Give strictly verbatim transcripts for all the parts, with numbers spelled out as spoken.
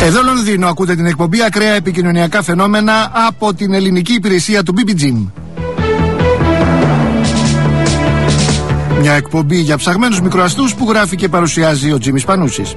Εδώ Λονδίνο, ακούτε την εκπομπή Ακραία Επικοινωνιακά Φαινόμενα από την ελληνική υπηρεσία του μπι μπι τζι. Μια εκπομπή για ψαγμένους μικροαστούς που γράφει και παρουσιάζει ο Τζίμις Πανούσης.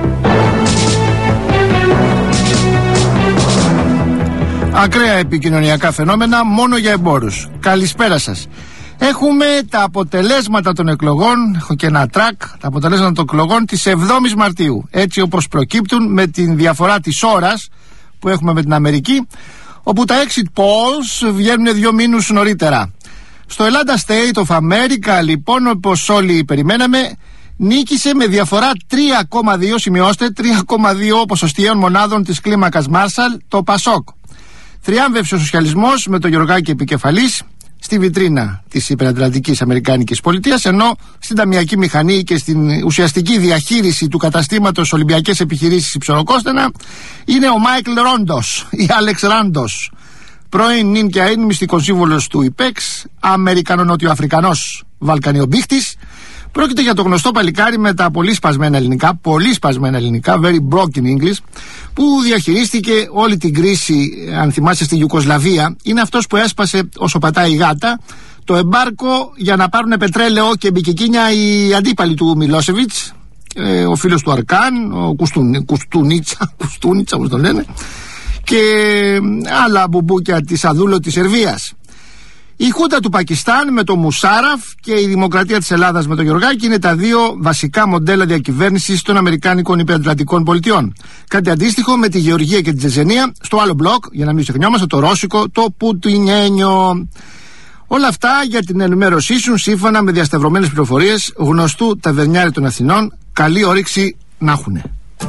Ακραία επικοινωνιακά φαινόμενα μόνο για εμπόρους. Καλησπέρα σας. Έχουμε τα αποτελέσματα των εκλογών, έχω και ένα τρακ, τα αποτελέσματα των εκλογών της εβδόμης Μαρτίου, έτσι όπως προκύπτουν με την διαφορά της ώρας που έχουμε με την Αμερική, όπου τα exit polls βγαίνουν δύο μήνους νωρίτερα. Στο Atlanta State of America, λοιπόν, όπως όλοι περιμέναμε, νίκησε με διαφορά τρία κόμμα δύο, σημειώστε, τρία κόμμα δύο ποσοστιαίων μονάδων της κλίμακας Marshall, το Πασόκ. Θριάμβευσε ο σοσιαλισμός με τον Γιωργάκη επικεφαλής στη βιτρίνα της υπερατλαντικής Αμερικάνικης πολιτείας, ενώ στην ταμιακή μηχανή και στην ουσιαστική διαχείριση του καταστήματος Ολυμπιακές Επιχειρήσεις Υψηλοκόστενα είναι ο Μάικλ Ρόντος ή Άλεξ Ράντος, πρώην νυν και αΐν μυστικός σύμβολος του ΙΠΕΞ, Αμερικανο-Νότιο-Αφρικανός Βαλκανιομπίχτης. Πρόκειται για το γνωστό παλικάρι με τα πολύ σπασμένα ελληνικά, πολύ σπασμένα ελληνικά, very broken English, που διαχειρίστηκε όλη την κρίση, αν θυμάσαι, στη Ιουγκοσλαβία. Είναι αυτός που έσπασε όσο πατάει η γάτα το εμπάρκο για να πάρουν πετρέλαιο και μπικικίνια οι αντίπαλοι του Μιλόσεβιτς, ε, ο φίλος του Αρκάν, ο Κουστούν, Κουστούνιτσα, Κουστούνιτσα όπως τον λένε, και άλλα μπουμπούκια της αδούλωτης Σερβίας. Η Χούντα του Πακιστάν με τον Μουσάραφ και η Δημοκρατία της Ελλάδας με τον Γεωργάκη είναι τα δύο βασικά μοντέλα διακυβέρνησης των Αμερικάνικων υπερατλαντικών πολιτιών. Κάτι αντίστοιχο με τη Γεωργία και τη Τσετσενία στο άλλο μπλοκ, για να μην ξεχνιόμαστε, το Ρώσικο, το Πουτινιένιο. Όλα αυτά για την ενημέρωσή σου σύμφωνα με διασταυρωμένες πληροφορίες γνωστού ταβερνιάρη των Αθηνών. Καλή όρεξη να έχουνε.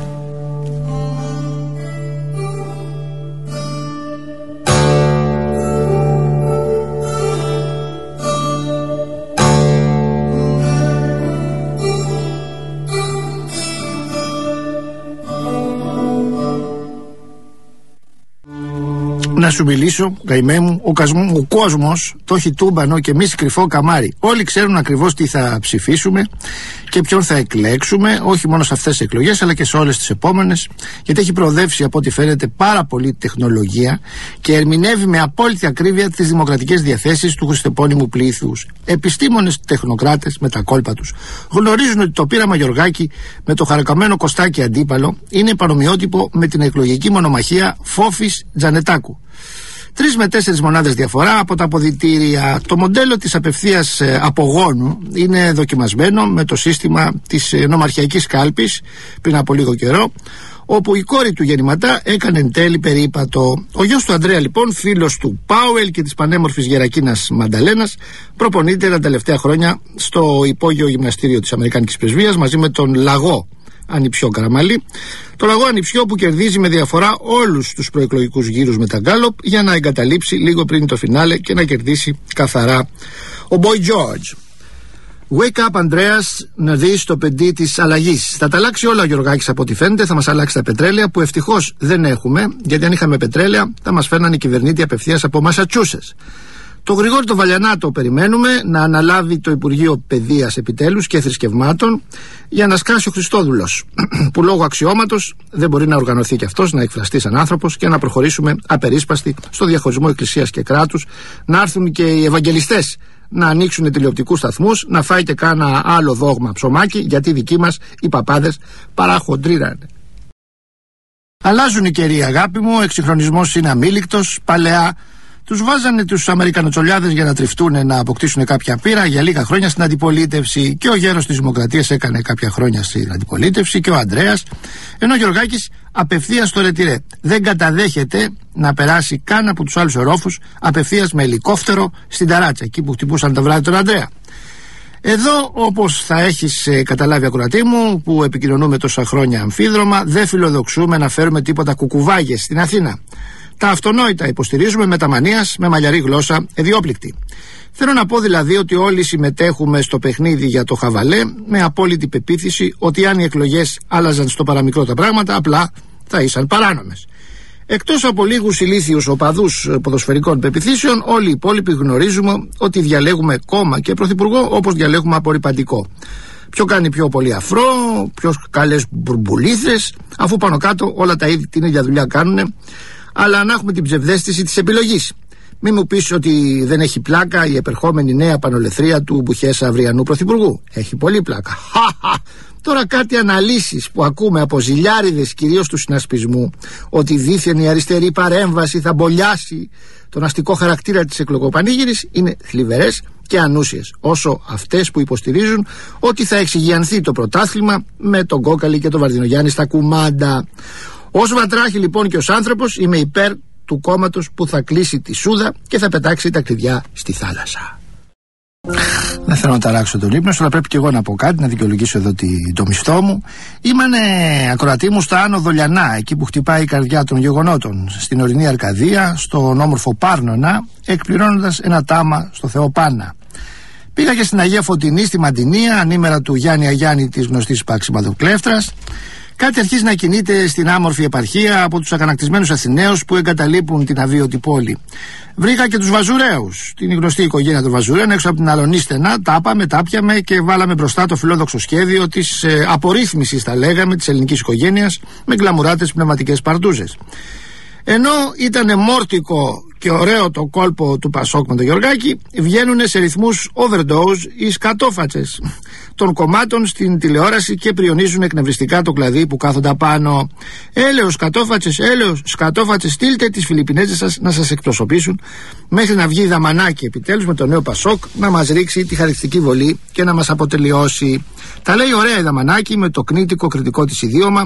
Να σου μιλήσω, καημέ μου, ο, κασμού, ο κόσμος το έχει τούμπανο και εμείς κρυφό καμάρι. Όλοι ξέρουν ακριβώς τι θα ψηφίσουμε και ποιον θα εκλέξουμε, όχι μόνο σε αυτές τις εκλογές αλλά και σε όλες τις επόμενες, γιατί έχει προοδεύσει από ό,τι φαίνεται πάρα πολύ τεχνολογία και ερμηνεύει με απόλυτη ακρίβεια τις δημοκρατικές διαθέσεις του χριστεπώνυμου πλήθους. Επιστήμονες, τεχνοκράτες με τα κόλπα τους γνωρίζουν ότι το πείραμα Γεωργάκη με το χαρακαμένο Κωστάκη αντίπαλο είναι παρομοιότυπο με την εκλογική μονομαχία Φόφης Τζανετάκου. Τρεις με τέσσερις μονάδες διαφορά από τα αποδυτήρια. Το μοντέλο της απευθείας ε, απογόνου είναι δοκιμασμένο με το σύστημα της ε, νομαρχιακής κάλπης πριν από λίγο καιρό, όπου η κόρη του γεννηματά έκανε εν τέλει περίπατο. Ο γιος του Ανδρέα, λοιπόν, φίλος του Πάουελ και της πανέμορφης Γερακίνας Μανταλένας, προπονείται τα τελευταία χρόνια στο υπόγειο γυμναστήριο της Αμερικάνικης Πρεσβείας μαζί με τον Λαγό Ανιψιό Καραμαλή. Το Λαγό Ανιψιό που κερδίζει με διαφορά όλους τους προεκλογικούς γύρους με τα γκάλοπ για να εγκαταλείψει λίγο πριν το φινάλε και να κερδίσει καθαρά ο Boy George. Wake up, Ανδρέας, να δεις το παιδί της αλλαγής. Θα τα αλλάξει όλα ο Γεωργάκης από ό,τι φαίνεται. Θα μας αλλάξει τα πετρέλαια που ευτυχώς δεν έχουμε, γιατί αν είχαμε πετρέλαια θα μας φέρνανε οι κυβερνήτοι απευθείας από Μασατσούσες. Το Γρηγόρη το Βαλιανάτο περιμένουμε να αναλάβει το Υπουργείο Παιδείας επιτέλους και Θρησκευμάτων για να σκάσει ο Χριστόδουλος που λόγω αξιώματος δεν μπορεί να οργανωθεί και αυτός, να εκφραστεί σαν άνθρωπος και να προχωρήσουμε απερίσπαστοι στο διαχωρισμό εκκλησίας και κράτους, να έρθουν και οι Ευαγγελιστές να ανοίξουν τηλεοπτικούς σταθμούς, να φάει και κάνα άλλο δόγμα ψωμάκι, γιατί οι δικοί μας οι παπάδες παραχοντρήρανε. Αλλάζουν οι καιροί, αγάπη μου, ο εξυγχρονισμός είναι αμήλικτος. Παλαιά τους βάζανε τους Αμερικανοτσολιάδες για να τριφτούν, να αποκτήσουν κάποια πείρα για λίγα χρόνια στην αντιπολίτευση. Και ο γέρος της Δημοκρατίας έκανε κάποια χρόνια στην αντιπολίτευση και ο Ανδρέας. Ενώ ο Γεωργάκης απευθείας στο ρετυρέ. Δεν καταδέχεται να περάσει καν από τους άλλους ορόφους, απευθείας με ελικόπτερο στην ταράτσα, εκεί που χτυπούσαν τα βράδυ τον Ανδρέα. Εδώ, όπως θα έχεις ε, καταλάβει, ακροατή μου, που επικοινωνούμε τόσα χρόνια αμφίδρομα, δεν φιλοδοξούμε να φέρουμε τίποτα κουκουβάγες στην Αθήνα. Τα αυτονόητα υποστηρίζουμε με τα μανίας, με μαλλιαρή γλώσσα, εδιόπληκτη. Θέλω να πω δηλαδή ότι όλοι συμμετέχουμε στο παιχνίδι για το χαβαλέ με απόλυτη πεποίθηση ότι αν οι εκλογές άλλαζαν στο παραμικρό τα πράγματα, απλά θα ήσαν παράνομες. Εκτός από λίγους ηλίθιους οπαδούς ποδοσφαιρικών πεποιθήσεων, όλοι οι υπόλοιποι γνωρίζουμε ότι διαλέγουμε κόμμα και πρωθυπουργό όπως διαλέγουμε απορριπαντικό. Ποιο κάνει πιο πολύ αφρό, ποιο καλές μπουρμπουλήθρες, αφού πάνω κάτω όλα τα είδη την ίδια δουλειά κάνουν. Αλλά να έχουμε την ψευδαίσθηση της επιλογής. Μην μου πεις ότι δεν έχει πλάκα η επερχόμενη νέα πανολεθρία του Μπουχέσα αυριανού πρωθυπουργού. Έχει πολύ πλάκα. Τώρα κάτι αναλύσεις που ακούμε από ζηλιάριδες κυρίως του συνασπισμού, ότι δήθεν η αριστερή παρέμβαση θα μπολιάσει τον αστικό χαρακτήρα της εκλογοπανήγυρης, είναι θλιβερές και ανούσιες, όσο αυτές που υποστηρίζουν ότι θα εξηγιανθεί το πρωτάθλημα με τον Κόκαλη και τον Βαρδινογιάννη στα κουμάντα. Ως βατράχη λοιπόν και ως άνθρωπος είμαι υπέρ του κόμματος που θα κλείσει τη σούδα και θα πετάξει τα κλειδιά στη θάλασσα. Δεν θέλω να ταράξω τον ύπνο, αλλά πρέπει και εγώ να πω κάτι, να δικαιολογήσω εδώ τη, το μισθό μου. Ήμανε ακροατή μου στα Άνω Δολιανά, εκεί που χτυπάει η καρδιά των γεγονότων, στην ορεινή Αρκαδία, στον όμορφο Πάρνονα, εκπληρώνοντας ένα τάμα στο Θεό Πάνα. Πήγα και στην Αγία Φωτεινή, στη Μαντινία, ανήμερα του Γιάννη Αγιάννη της γνωστής Παξιμαδοκλέφτρας. Κάτι αρχίζει να κινείται στην άμορφη επαρχία από τους αγανακτισμένους Αθηναίους που εγκαταλείπουν την αβίωτη πόλη. Βρήκα και τους Βαζουραίους, την γνωστή οικογένεια των Βαζουραίων, έξω από την Αλωνή στενά. Τα πάμε, τα πιαμε και βάλαμε μπροστά το φιλόδοξο σχέδιο της ε, απορρίθμισης, θα λέγαμε, της ελληνικής οικογένειας με γκλαμουράτες πνευματικές παρτούζες. Ενώ ήταν μόρτικο και ωραίο το κόλπο του Πασόκ με τον Γεωργάκη, βγαίνουν σε ρυθμούς overdose οι σκατόφατσες των κομμάτων στην τηλεόραση και πριονίζουν εκνευριστικά το κλαδί που κάθονται πάνω. Έλεος σκατόφατσες, έλεος σκατόφατσες, στείλτε τις Φιλιππινέζες σας να σας εκπροσωπήσουν, μέχρι να βγει η Δαμανάκη επιτέλους με το νέο Πασόκ να μας ρίξει τη χαριστική βολή και να μας αποτελειώσει. Τα λέει ωραία η Δαμανάκη με το κνήτικο κριτικό της ιδίωμα.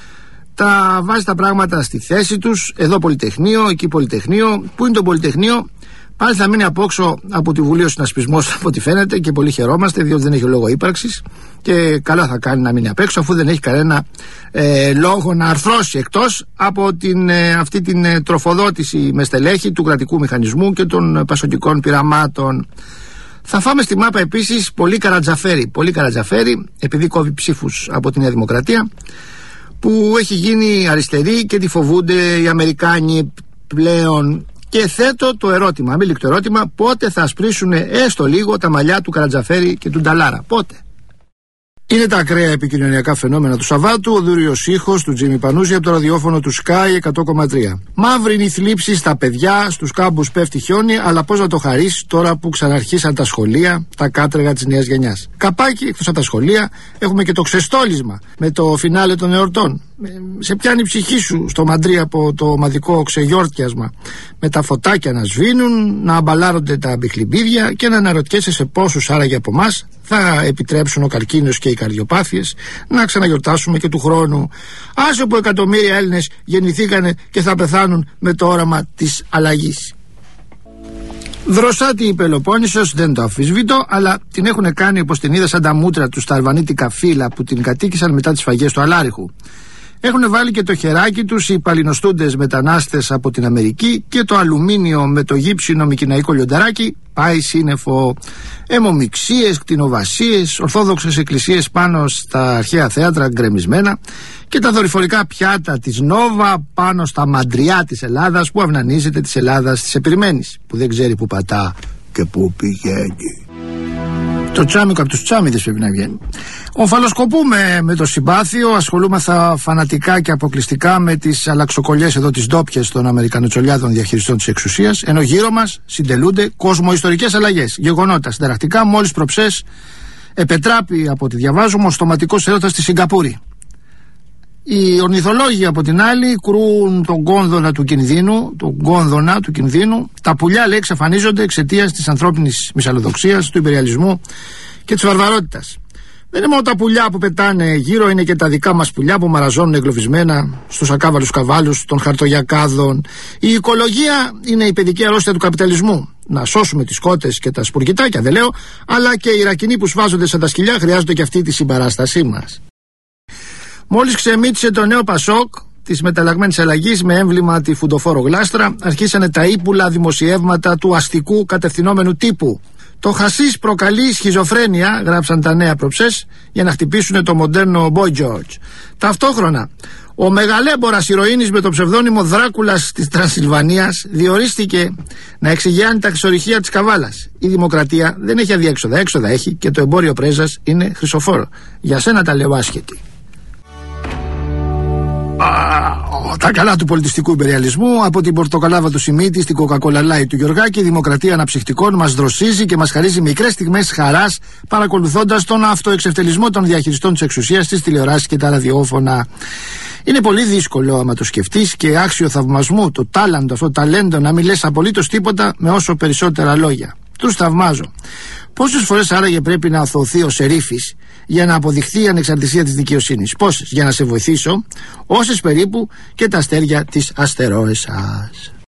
Τα βάζει τα πράγματα στη θέση τους. Εδώ Πολυτεχνείο, εκεί Πολυτεχνείο. Πού είναι το Πολυτεχνείο? Πάλι θα μείνει απόξω από τη Βουλή ο συνασπισμός, από ό,τι φαίνεται, και πολύ χαιρόμαστε, διότι δεν έχει λόγο ύπαρξης. Και καλά θα κάνει να μείνει απ' έξω, αφού δεν έχει κανένα ε, λόγο να αρθρώσει, εκτός από την, ε, αυτή την ε, τροφοδότηση με στελέχη του κρατικού μηχανισμού και των πασοκικών πειραμάτων. Θα φάμε στη μάπα επίσης πολύ Καρατζαφέρη. Πολύ Καρατζαφέρη, επειδή κόβει ψήφους από τη Νέα Δημοκρατία, που έχει γίνει αριστερή και τη φοβούνται οι Αμερικάνοι πλέον. Και θέτω το ερώτημα, αμήλικτο ερώτημα, πότε θα ασπρίσουν έστω λίγο τα μαλλιά του Καρατζαφέρη και του Νταλάρα? Πότε? Είναι τα ακραία επικοινωνιακά φαινόμενα του Σαββάτου, ο δούριος ήχος του Τζίμι Πανούζη από το ραδιόφωνο του Sky εκατό κόμμα τρία. Μαύρη είναι η θλίψη στα παιδιά, στους κάμπους πέφτει χιόνι, αλλά πώς να το χαρείς τώρα που ξαναρχίσαν τα σχολεία, τα κάτρεγα της νέας γενιάς. Καπάκι, εκτός από τα σχολεία, έχουμε και το ξεστόλισμα με το φινάλε των εορτών. Σε πιάνει η ψυχή σου στο Μαντρί από το ομαδικό ξεγιόρτιασμα, με τα φωτάκια να σβήνουν, να αμπαλάρονται τα μπιχλιμπίδια και να αναρωτιέσαι σε πόσους άραγε από εμάς θα επιτρέψουν ο καρκίνος και οι καρδιοπάθειες να ξαναγιορτάσουμε και του χρόνου. Άσε που εκατομμύρια Έλληνες γεννηθήκανε και θα πεθάνουν με το όραμα της αλλαγής. Δροσάτη η Πελοπόννησος, δεν το αμφισβητώ, αλλά την έχουν κάνει όπως την είδα σαν τα μούτρα του στα αλβανίτικα φύλλα που την κατοίκησαν μετά τις σφαγές του Αλάριχου. Έχουν βάλει και το χεράκι τους οι παλινοστούντες μετανάστες από την Αμερική και το αλουμίνιο με το γύψινο μικηναϊκό λιονταράκι πάει σύννεφο. Αιμομιξίες, κτηνοβασίες, ορθόδοξες εκκλησίες πάνω στα αρχαία θέατρα γκρεμισμένα και τα δορυφορικά πιάτα της Νόβα πάνω στα μαντριά της Ελλάδας που αυνανίζεται της Ελλάδας της επιρημένης, που δεν ξέρει που πατά και που πηγαίνει. Το τσάμικο από τους τσάμιδες πρέπει να βγαίνει. Οφαλοσκοπούμε με το συμπάθειο, ασχολούμαθα φανατικά και αποκλειστικά με τις αλλαξοκολλιές εδώ τις ντόπιες των Αμερικανοτσολιάδων διαχειριστών της εξουσίας, ενώ γύρω μας συντελούνται κοσμοϊστορικές αλλαγές, γεγονότα συνταρακτικά. Μόλις προψές επετράπη από ό,τι διαβάζουμε ο στοματικός έρωτας στη Σιγκαπούρη. Οι ορνηθολόγοι από την άλλη κρούν τον κόνδωνα του κινδύνου, τον κόνδωνα του κινδύνου. Τα πουλιά, λέει, εξαφανίζονται εξαιτίας της ανθρώπινης μυσαλλοδοξίας, του υπεριαλισμού και της βαρβαρότητας. Δεν είναι μόνο τα πουλιά που πετάνε γύρω, είναι και τα δικά μας πουλιά που μαραζώνουν εγκλωβισμένα στους ακάβαλους καβάλους των χαρτογιακάδων. Η οικολογία είναι η παιδική αρρώστια του καπιταλισμού. Να σώσουμε τις κότες και τα σπουργητάκια, δεν λέω, αλλά και οι ρακινοί που σβάζονται σαν τα σκυλιά χρειάζονται και αυτή τη συμπαράστασή μας. Μόλις ξεμύτησε το νέο Πασόκ της μεταλλαγμένης αλλαγής με έμβλημα τη φουντοφόρο γλάστρα, αρχίσανε τα ύπουλα δημοσιεύματα του αστικού κατευθυνόμενου τύπου. Το χασίς προκαλεί σχιζοφρένεια, γράψαν τα νέα προψές, για να χτυπήσουν το μοντέρνο Boy George. Ταυτόχρονα, Ο μεγαλέμπορας ηρωίνης με το ψευδόνυμο Δράκουλας της Τρανσιλβανίας διορίστηκε να εξηγιάνει τα ξορυχεία της Καβάλας. Η δημοκρατία δεν έχει αδιέξοδα, έξοδα έχει, και το εμπόριο πρέζας είναι χρυσοφόρο. Για σένα τα λέω άσχετη. Τα καλά του πολιτιστικού υπεριαλισμού, από την πορτοκαλάβα του Σιμίτη στην Coca-Cola Light του Γιωργάκη, η δημοκρατία αναψυχτικών μας δροσίζει και μας χαρίζει μικρές στιγμές χαράς, παρακολουθώντας τον αυτοεξευτελισμό των διαχειριστών της εξουσίας στις τηλεοράσεις και τα ραδιόφωνα. Είναι πολύ δύσκολο, άμα το σκεφτείς, και άξιο θαυμασμού το τάλαντο, αυτό το ταλέντο, να μην λες απολύτως τίποτα με όσο περισσότερα λόγια. Τους θαυμάζω. Πόσες φορές άραγε πρέπει να αθωωθεί ο Σερίφης για να αποδειχθεί η ανεξαρτησία της δικαιοσύνης? Πόσες? Για να σε βοηθήσω, όσες περίπου και τα αστέρια της αστερόεσας.